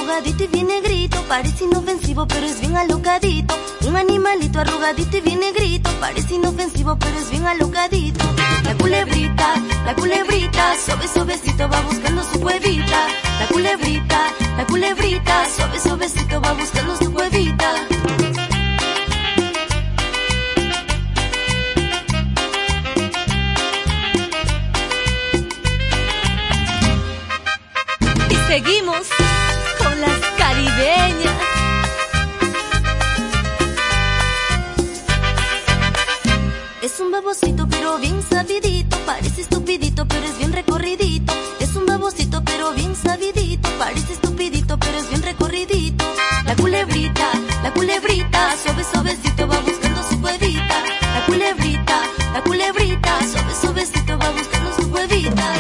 arrugadito y bien negrito, parece inofensivo pero es bien alocadito. Un animalito arrugadito y bien negrito, parece inofensivo pero es bien alocadito. La culebrita, suave suavecito va buscando su cuevita. La culebrita, suave suavecito va buscando su cuevita. Y seguimos con las caribeñas. Es un babosito pero bien sabidito, parece estupidito pero es bien recorridito. Es un babosito pero bien sabidito, parece estupidito pero es bien recorridito. La culebrita, suave suavecito va buscando su cuevita. La culebrita, suave suavecito va buscando su cuevita.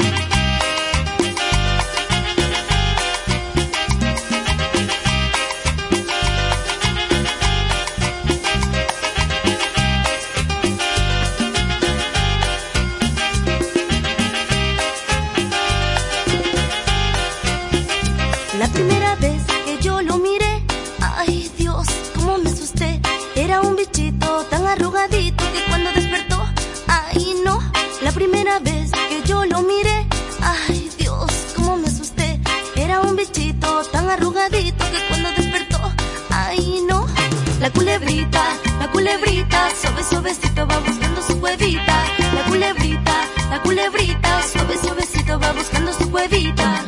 La primera vez que yo lo miré, ay Dios, cómo me asusté. Era un bichito tan arrugadito que cuando despertó, ay no. La primera vez que yo lo miré, ay Dios, cómo me asusté. Era un bichito tan arrugadito que cuando despertó, ay no. La culebrita, suave suavecito va buscando su cuevita. La culebrita, suave suavecito va buscando su cuevita.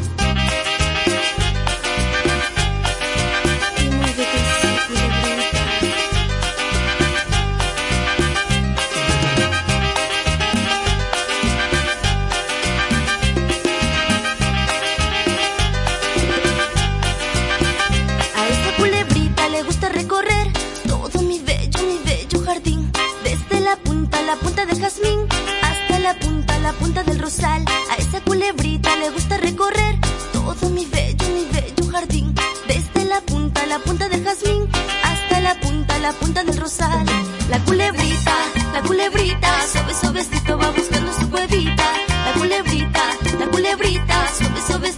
Recorrer todo mi bello jardín, desde la punta del jazmín hasta la punta del rosal. A esa culebrita le gusta recorrer todo mi bello jardín, desde la punta del jazmín hasta la punta del rosal. La culebrita, suave suavecito va buscando su cuevita. La culebrita, suave suavecito